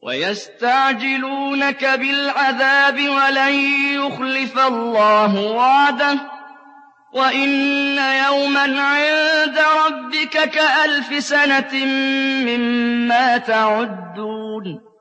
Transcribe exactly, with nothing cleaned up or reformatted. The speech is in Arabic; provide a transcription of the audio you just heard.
وَيَسْتَعْجِلُونَكَ بِالْعَذَابِ وَلَن يُخْلِفَ اللَّهُ وَعْدَهُ وَإِنَّ يَوْمًا عِندَ رَبِّكَ كَأَلْفِ سَنَةٍ مِّمَّا تَعُدُّونَ